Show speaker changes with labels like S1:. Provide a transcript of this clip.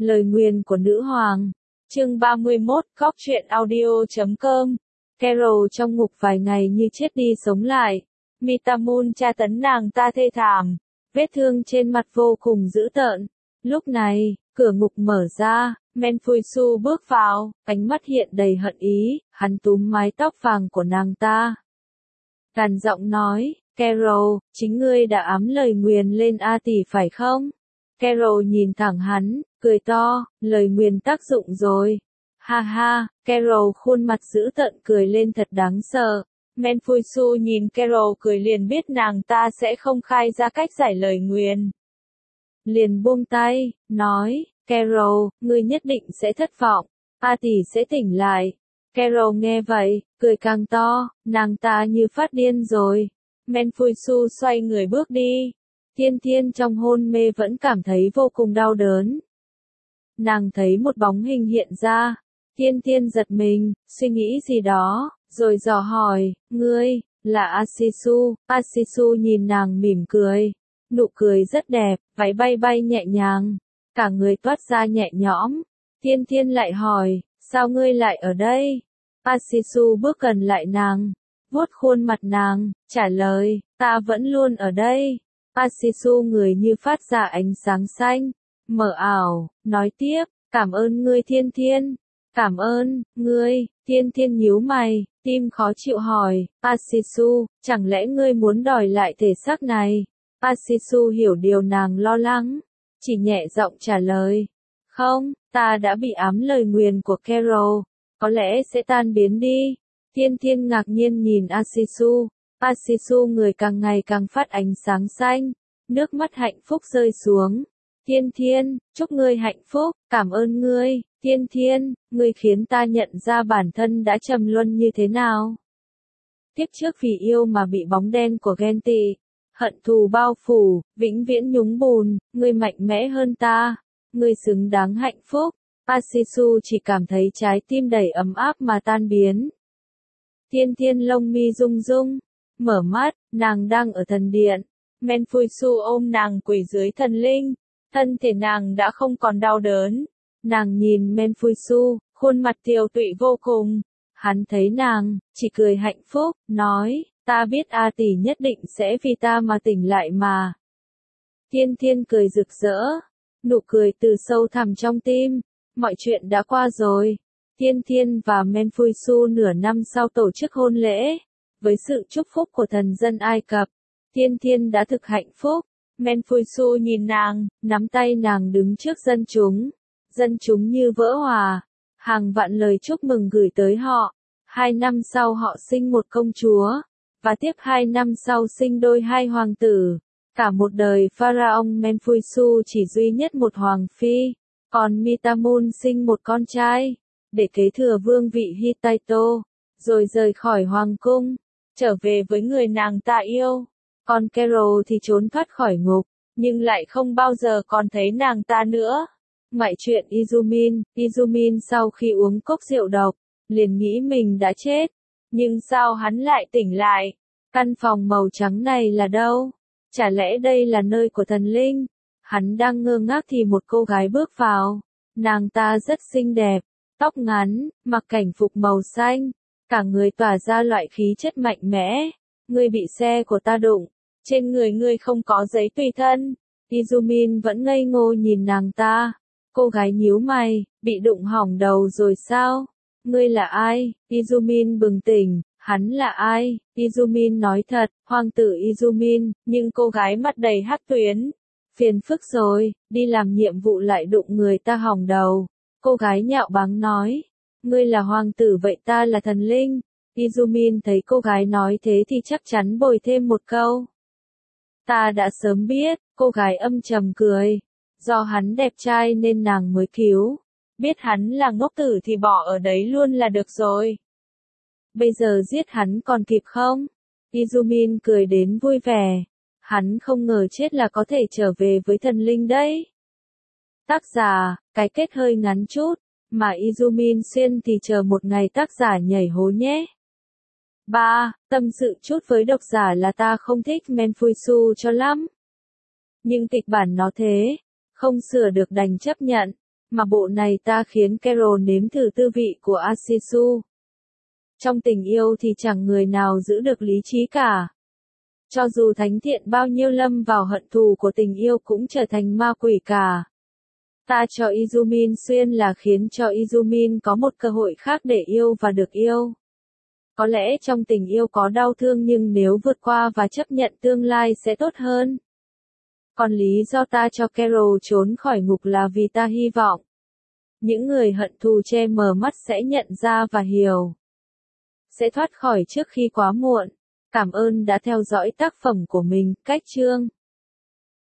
S1: Lời nguyền của nữ hoàng. Chương 31, Góc truyện audio.com. Carol trong ngục vài ngày như chết đi sống lại. Mitamun tra tấn nàng ta thê thảm. Vết thương trên mặt vô cùng dữ tợn. Lúc này, cửa ngục mở ra, Menfuisu bước vào, ánh mắt hiện đầy hận ý, hắn túm mái tóc vàng của nàng ta. Gằn giọng nói, Carol, chính ngươi đã ám lời nguyền lên A tỷ phải không? Carol nhìn thẳng hắn, cười to, lời nguyền tác dụng rồi. Ha ha, Carol khuôn mặt dữ tợn cười lên thật đáng sợ. Menfuisu nhìn Carol cười liền biết nàng ta sẽ không khai ra cách giải lời nguyền. Liền buông tay, nói, Carol, ngươi nhất định sẽ thất vọng, A tỷ sẽ tỉnh lại. Carol nghe vậy, cười càng to, nàng ta như phát điên rồi. Menfuisu xoay người bước đi. Thiên Thiên trong hôn mê vẫn cảm thấy vô cùng đau đớn. Nàng thấy một bóng hình hiện ra. Thiên Thiên giật mình, suy nghĩ gì đó, rồi dò hỏi, ngươi, là Asisu. Asisu nhìn nàng mỉm cười. Nụ cười rất đẹp, váy bay bay nhẹ nhàng. Cả người toát ra nhẹ nhõm. Thiên Thiên lại hỏi, sao ngươi lại ở đây? Asisu bước gần lại nàng, vuốt khuôn mặt nàng, trả lời, ta vẫn luôn ở đây. Asisu người như phát ra ánh sáng xanh, mờ ảo, nói tiếp, cảm ơn ngươi Thiên Thiên. Cảm ơn, ngươi. Thiên Thiên nhíu mày, tim khó chịu hỏi, Asisu, chẳng lẽ ngươi muốn đòi lại thể xác này? Asisu hiểu điều nàng lo lắng, chỉ nhẹ giọng trả lời, không, ta đã bị ám lời nguyền của Carol, có lẽ sẽ tan biến đi. Thiên Thiên ngạc nhiên nhìn Asisu. Asisu người càng ngày càng phát ánh sáng xanh, nước mắt hạnh phúc rơi xuống. Thiên Thiên, chúc ngươi hạnh phúc, cảm ơn ngươi. Thiên Thiên, ngươi khiến ta nhận ra bản thân đã trầm luân như thế nào. Kiếp trước vì yêu mà bị bóng đen của ghen tị, hận thù bao phủ, vĩnh viễn nhúng bùn, ngươi mạnh mẽ hơn ta, ngươi xứng đáng hạnh phúc. Asisu chỉ cảm thấy trái tim đầy ấm áp mà tan biến. Thiên Thiên lông mi rung rung, mở mắt, nàng đang ở thần điện. Menfuisu ôm nàng quỳ dưới thần linh, thân thể nàng đã không còn đau đớn. Nàng nhìn Menfuisu, khuôn mặt tiều tụy vô cùng. Hắn thấy nàng, chỉ cười hạnh phúc, nói, ta biết A tỷ nhất định sẽ vì ta mà tỉnh lại mà. Thiên Thiên cười rực rỡ, nụ cười từ sâu thẳm trong tim. Mọi chuyện đã qua rồi. Thiên Thiên và Menfuisu nửa năm sau tổ chức hôn lễ. Với sự chúc phúc của thần dân Ai Cập, Thiên Thiên đã thực hạnh phúc. Menfuisu nhìn nàng, nắm tay nàng đứng trước dân chúng. Dân chúng như vỡ hòa. Hàng vạn lời chúc mừng gửi tới họ. 2 năm sau họ sinh một công chúa. Và tiếp 2 năm sau sinh đôi 2 hoàng tử. Cả một đời Pharaoh Menfuisu chỉ duy nhất một hoàng phi. Còn Mitamun sinh một con trai, để kế thừa vương vị Hittite, rồi rời khỏi hoàng cung, trở về với người nàng ta yêu. Còn Carol thì trốn thoát khỏi ngục, nhưng lại không bao giờ còn thấy nàng ta nữa. Ngoại truyện Izumin sau khi uống cốc rượu độc, liền nghĩ mình đã chết. Nhưng sao hắn lại tỉnh lại? Căn phòng màu trắng này là đâu? Chả lẽ đây là nơi của thần linh? Hắn đang ngơ ngác thì một cô gái bước vào. Nàng ta rất xinh đẹp, tóc ngắn, mặc cảnh phục màu xanh, cả người tỏa ra loại khí chất mạnh mẽ. Ngươi bị xe của ta đụng, trên người ngươi không có giấy tùy thân. Izumin vẫn ngây ngô nhìn nàng ta. Cô gái nhíu mày, bị đụng hỏng đầu rồi sao? Ngươi là ai? Izumin bừng tỉnh, hắn là ai? Izumin nói thật, hoàng tử Izumin, nhưng cô gái mặt đầy hắc tuyến. Phiền phức rồi, đi làm nhiệm vụ lại đụng người ta hỏng đầu. Cô gái nhạo báng nói, ngươi là hoàng tử vậy ta là thần linh. Izumin thấy cô gái nói thế thì chắc chắn bồi thêm một câu. Ta đã sớm biết, cô gái âm trầm cười. Do hắn đẹp trai nên nàng mới cứu. Biết hắn là ngốc tử thì bỏ ở đấy luôn là được rồi. Bây giờ giết hắn còn kịp không? Izumin cười đến vui vẻ. Hắn không ngờ chết là có thể trở về với thần linh đấy. Tác giả, cái kết hơi ngắn chút, mà Izumin xuyên thì chờ một ngày tác giả nhảy hố nhé. 3. Tâm sự chút với độc giả là ta không thích Menfuisu cho lắm. Nhưng kịch bản nó thế, không sửa được đành chấp nhận. Mà bộ này ta khiến Carol nếm thử tư vị của Asisu. Trong tình yêu thì chẳng người nào giữ được lý trí cả. Cho dù thánh thiện bao nhiêu lâm vào hận thù của tình yêu cũng trở thành ma quỷ cả. Ta cho Izumin xuyên là khiến cho Izumin có một cơ hội khác để yêu và được yêu. Có lẽ trong tình yêu có đau thương nhưng nếu vượt qua và chấp nhận tương lai sẽ tốt hơn. Còn lý do ta cho Carol trốn khỏi ngục là vì ta hy vọng những người hận thù che mờ mắt sẽ nhận ra và hiểu. Sẽ thoát khỏi trước khi quá muộn. Cảm ơn đã theo dõi tác phẩm của mình, Cách Chương.